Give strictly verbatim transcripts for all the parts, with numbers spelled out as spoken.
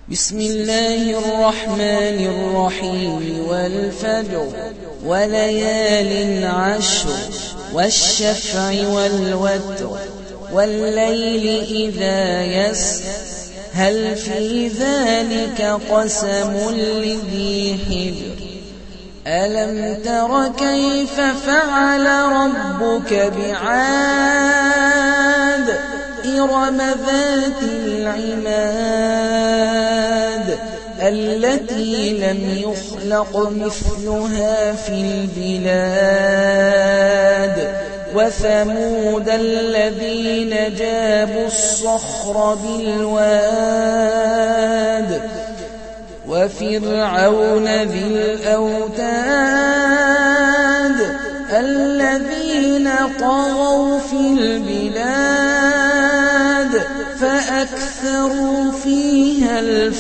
بسم الله الرحمن الرحيم والفجر وليال عشر والشفع والوتر والليل إذا يسر هل في ذلك قسم لذي حجر ألم تر كيف فعل ربك بعاد إرم ذات العماد التي لم يخلق مثلها في البلاد وثمود الذين جابوا الصخر بالواد وفرعون ذي الأوتاد الذين طغوا في البلاد فأكثروا فيها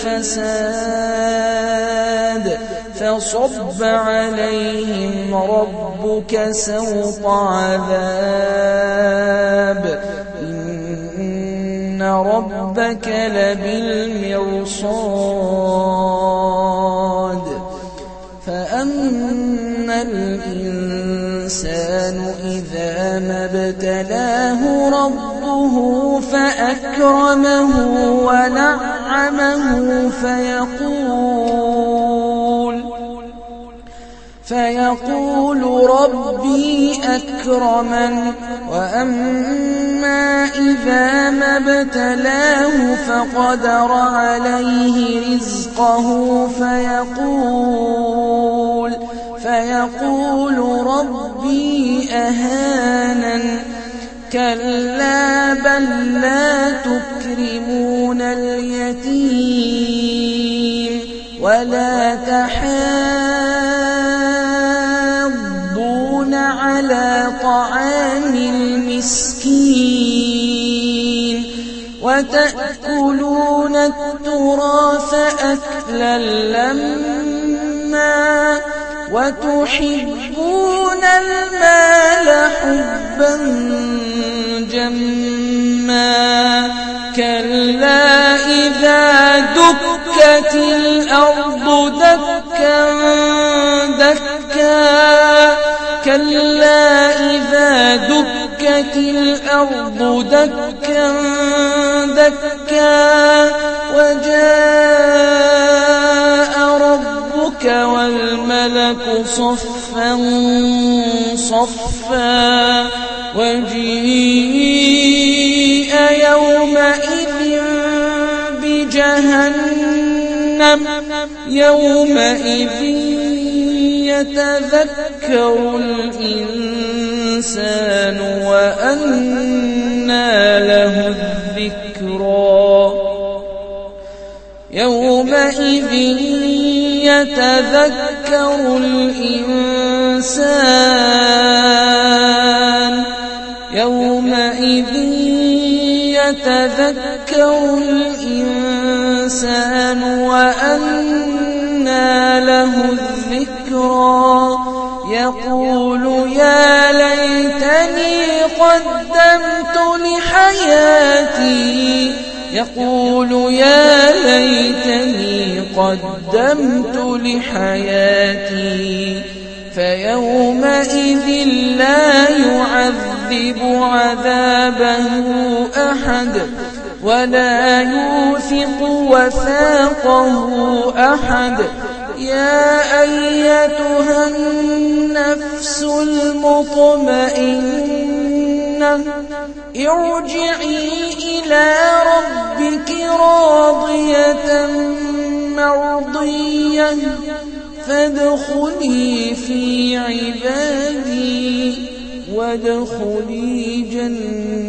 الفساد فصب عليهم ربك سوط عذاب إن ربك لبالمرصاد فأما الإنسان إذا ما ابتلاه ربه فأكرمه ونعمه فيقول فيقول ربي أكرمن وأما إذا ما ابتلاه فقدر عليه رزقه فيقول فيقول ربي أهانن كلا بل لا تكرمون اليتيم ولا تحاضون على طعام المسكين وتأكلون التراث أكلا لما وتحبون المال حبا جما كلا إذا دكت الأرض دكا دكا كلا إذا دكت الأرض دكا دكا وجاء ربك والملك صفا صفا وجيء يومئذ بجهنم يومئذ يتذكر الإنسان وأنى له الذكرى يومئذ يتذكر الإنسان يومئذ يتذكر الإنسان وأنى له الذكرى يقول يا ليتني قدمت لحياتي يقول يا ليتني قدمت لحياتي فيومئذ لا يعذب عذابه أحد ولا يوثق وثاقه أحد يا أيتها النفس المطمئنة ارجعي إلى ربك راضية مرضية فادخلي في عبادي وادخلي جنتي.